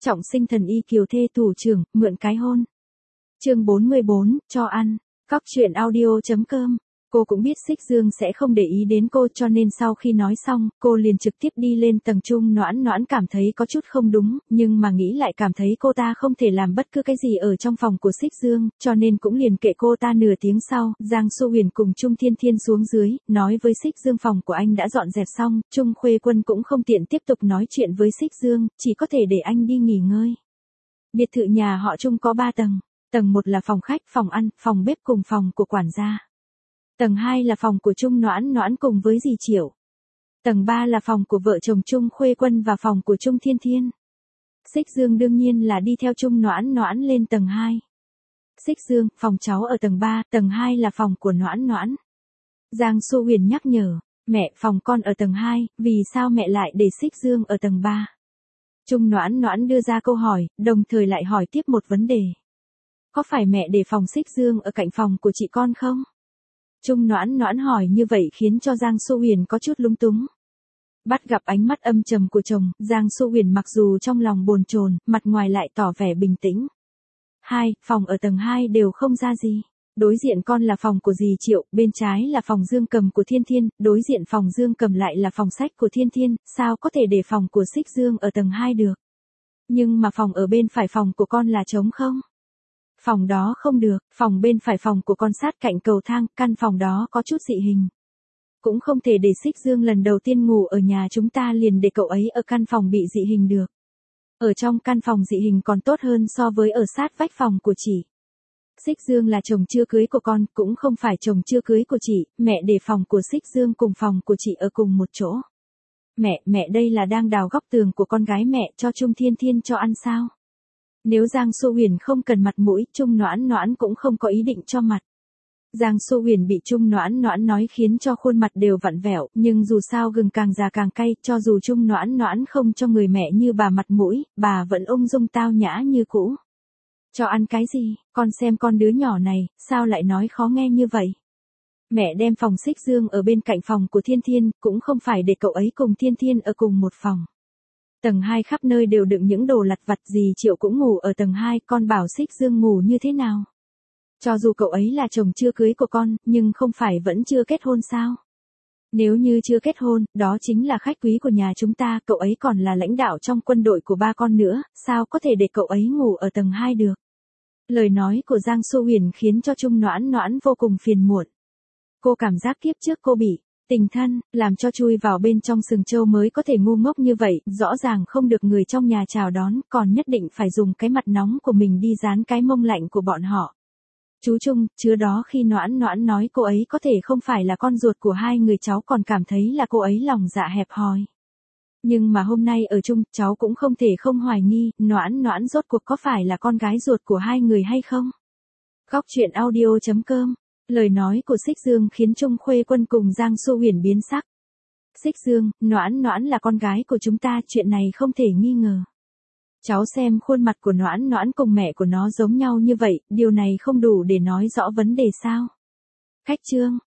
Trọng sinh thần y kiều thê thủ trưởng, mượn cái hôn. Chương 44, cho ăn. Cóc truyện audio.com. Cô cũng biết Xích Dương sẽ không để ý đến cô, cho nên sau khi nói xong, cô liền trực tiếp đi lên tầng chung. Noãn Noãn cảm thấy có chút không đúng, nhưng mà nghĩ lại cảm thấy cô ta không thể làm bất cứ cái gì ở trong phòng của Xích Dương, cho nên cũng liền kệ cô ta. Nửa tiếng sau, Giang Xu Huyền cùng Trung Thiên Thiên xuống dưới, nói với Xích Dương phòng của anh đã dọn dẹp xong. Trung Khuê Quân cũng không tiện tiếp tục nói chuyện với Xích Dương, chỉ có thể để anh đi nghỉ ngơi. Biệt thự nhà họ Trung có 3 tầng. Tầng 1 là phòng khách, phòng ăn, phòng bếp cùng phòng của quản gia. Tầng 2 là phòng của Trung Noãn Noãn cùng với dì Triệu. Tầng 3 là phòng của vợ chồng Trung Khuê Quân và phòng của Trung Thiên Thiên. Xích Dương đương nhiên là đi theo Trung Noãn Noãn lên tầng 2. Xích Dương, phòng cháu ở tầng 3, tầng 2 là phòng của Noãn Noãn. Giang Xu Huyền nhắc nhở, mẹ, phòng con ở tầng 2, vì sao mẹ lại để Xích Dương ở tầng 3? Trung Noãn Noãn đưa ra câu hỏi, đồng thời lại hỏi tiếp một vấn đề. Có phải mẹ để phòng Xích Dương ở cạnh phòng của chị con không? Trung Noãn Noãn hỏi như vậy khiến cho Giang Xu Huyền có chút lúng túng. Bắt gặp ánh mắt âm trầm của chồng, Giang Xu Huyền mặc dù trong lòng bồn chồn, mặt ngoài lại tỏ vẻ bình tĩnh. Phòng ở tầng 2 đều không ra gì. Đối diện con là phòng của dì Triệu, bên trái là phòng Dương Cầm của Thiên Thiên, đối diện phòng Dương Cầm lại là phòng sách của Thiên Thiên, sao có thể để phòng của Xích Dương ở tầng 2 được? Nhưng mà phòng ở bên phải phòng của con là trống không? Phòng đó không được, phòng bên phải phòng của con sát cạnh cầu thang, căn phòng đó có chút dị hình. Cũng không thể để Xích Dương lần đầu tiên ngủ ở nhà chúng ta liền để cậu ấy ở căn phòng bị dị hình được. Ở trong căn phòng dị hình còn tốt hơn so với ở sát vách phòng của chị. Xích Dương là chồng chưa cưới của con, cũng không phải chồng chưa cưới của chị, mẹ để phòng của Xích Dương cùng phòng của chị ở cùng một chỗ. Mẹ đây là đang đào góc tường của con gái mẹ cho Trung Thiên Thiên cho ăn sao? Nếu Giang Xu Huyền không cần mặt mũi, Trung Noãn Noãn cũng không có ý định cho mặt. Giang Xu Huyền bị Trung Noãn Noãn nói khiến cho khuôn mặt đều vặn vẹo, nhưng dù sao gừng càng già càng cay, cho dù Trung Noãn Noãn không cho người mẹ như bà mặt mũi, bà vẫn ung dung tao nhã như cũ. Cho ăn cái gì, con xem con đứa nhỏ này, sao lại nói khó nghe như vậy? Mẹ đem phòng Xích Dương ở bên cạnh phòng của Thiên Thiên, cũng không phải để cậu ấy cùng Thiên Thiên ở cùng một phòng. Tầng 2 khắp nơi đều đựng những đồ lặt vặt, dì Triệu cũng ngủ ở tầng 2, con bảo Xích Dương ngủ như thế nào? Cho dù cậu ấy là chồng chưa cưới của con, nhưng không phải vẫn chưa kết hôn sao? Nếu như chưa kết hôn, đó chính là khách quý của nhà chúng ta, cậu ấy còn là lãnh đạo trong quân đội của ba con nữa, sao có thể để cậu ấy ngủ ở tầng 2 được? Lời nói của Giang Xu Huyền khiến cho Trung Noãn Noãn vô cùng phiền muộn. Cô cảm giác kiếp trước cô bị tình thân, làm cho chui vào bên trong sừng trâu mới có thể ngu ngốc như vậy, rõ ràng không được người trong nhà chào đón, còn nhất định phải dùng cái mặt nóng của mình đi dán cái mông lạnh của bọn họ. Chú Trung, chứa đó khi Noãn Noãn nói cô ấy có thể không phải là con ruột của hai người cháu còn cảm thấy là cô ấy lòng dạ hẹp hòi. Nhưng mà hôm nay ở chung, cháu cũng không thể không hoài nghi, Noãn Noãn rốt cuộc có phải là con gái ruột của hai người hay không? Cóc truyện audio.com. Lời nói của Xích Dương khiến Trung Khuê Quân cùng Giang Xu Huyền biến sắc. Xích Dương, Noãn Noãn là con gái của chúng ta, chuyện này không thể nghi ngờ. Cháu xem khuôn mặt của Noãn Noãn cùng mẹ của nó giống nhau như vậy, điều này không đủ để nói rõ vấn đề sao? Khách trương,